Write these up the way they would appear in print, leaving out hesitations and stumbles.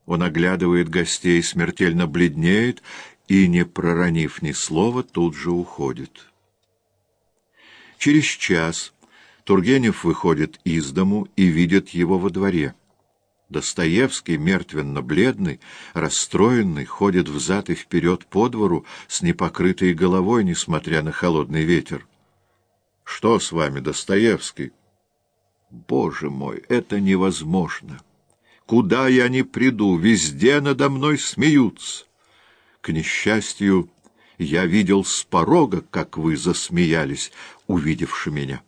Он оглядывает гостей, смертельно бледнеет и, не проронив ни слова, тут же уходит. Через час Тургенев выходит из дому и видит его во дворе. Достоевский, мертвенно-бледный, расстроенный, ходит взад и вперед по двору с непокрытой головой, несмотря на холодный ветер. — Что с вами, Достоевский? — Боже мой, это невозможно! Куда я ни приду, везде надо мной смеются. К несчастью, я видел с порога, как вы засмеялись, увидевши меня.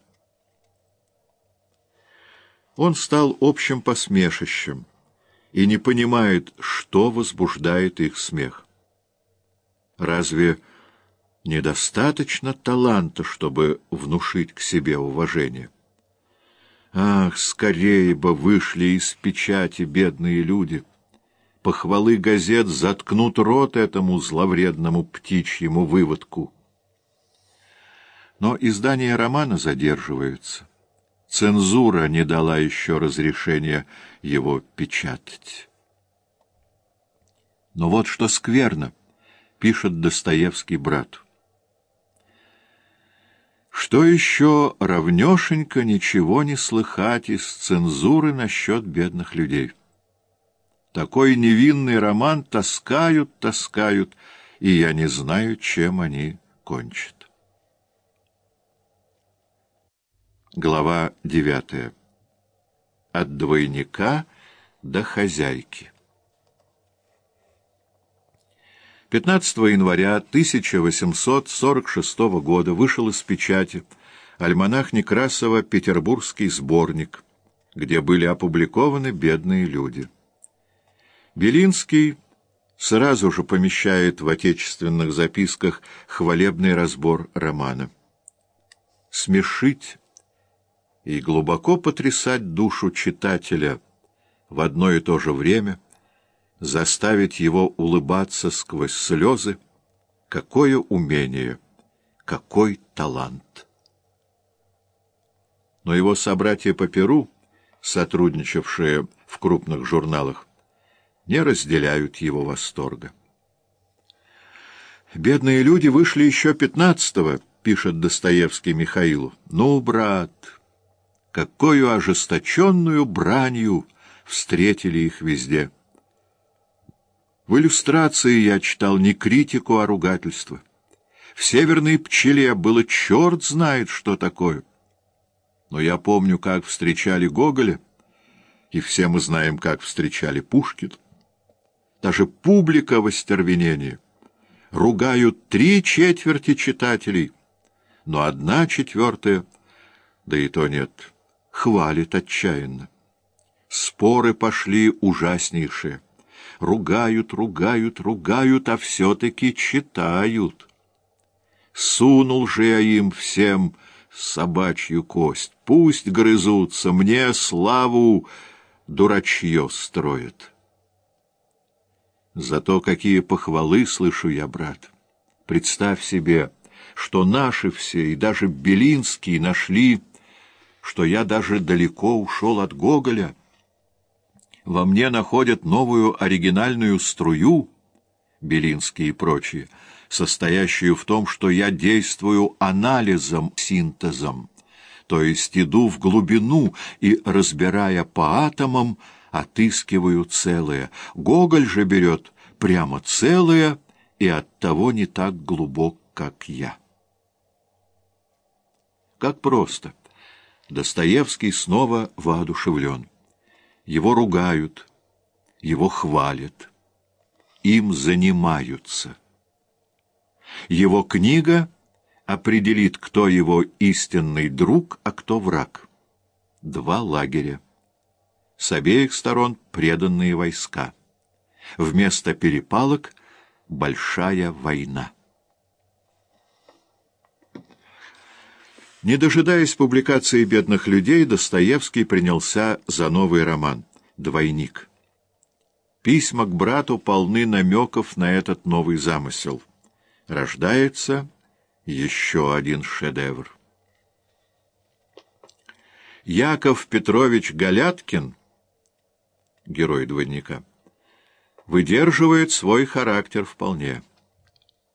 Он стал общим посмешищем и не понимает, что возбуждает их смех. Разве недостаточно таланта, чтобы внушить к себе уважение? Ах, скорее бы вышли из печати бедные люди! Похвалы газет заткнут рот этому зловредному птичьему выводку. Но издание романа задерживается. Цензура не дала еще разрешения его печатать. Но вот что скверно, пишет Достоевский брату. Что еще равнешенько ничего не слыхать из цензуры насчет бедных людей. Такой невинный роман таскают, и я не знаю, чем они кончат. Глава 9. От двойника до хозяйки. 15 января 1846 года вышел из печати альманах Некрасова «Петербургский сборник», где были опубликованы бедные люди. Белинский сразу же помещает в отечественных записках хвалебный разбор романа. Смешить и глубоко потрясать душу читателя в одно и то же время, заставить его улыбаться сквозь слезы, какое умение, какой талант! Но его собратья по перу, сотрудничавшие в крупных журналах, не разделяют его восторга. «Бедные люди вышли еще 15-го», — пишет Достоевский Михаилу. «Ну, брат, какую ожесточенную бранью встретили их везде! В иллюстрации я читал не критику, а ругательство. В «Северной пчеле» было черт знает, что такое. Но я помню, как встречали Гоголя, и все мы знаем, как встречали Пушкина. Даже публика в остервенении. Ругают 3/4 читателей, но 1/4, да и то нет, хвалит отчаянно. Споры пошли ужаснейшие. Ругают, а все-таки читают. Сунул же я им всем собачью кость. Пусть грызутся, мне славу дурачье строят. Зато какие похвалы слышу я, брат. Представь себе, что наши все, и даже Белинский, нашли, что я даже далеко ушел от Гоголя. Во мне находят новую оригинальную струю, Белинский и прочие, состоящую в том, что я действую анализом, синтезом, то есть иду в глубину и, разбирая по атомам, отыскиваю целое. Гоголь же берет прямо целое и оттого не так глубок, как я. Как просто. Достоевский снова воодушевлен. Его ругают, его хвалят, им занимаются. Его книга определит, кто его истинный друг, а кто враг. 2 лагеря. С обеих сторон преданные войска. Вместо перепалок — большая война. Не дожидаясь публикации «Бедных людей», Достоевский принялся за новый роман «Двойник». Письма к брату полны намеков на этот новый замысел. Рождается еще один шедевр. Яков Петрович Галяткин, герой «Двойника», выдерживает свой характер вполне.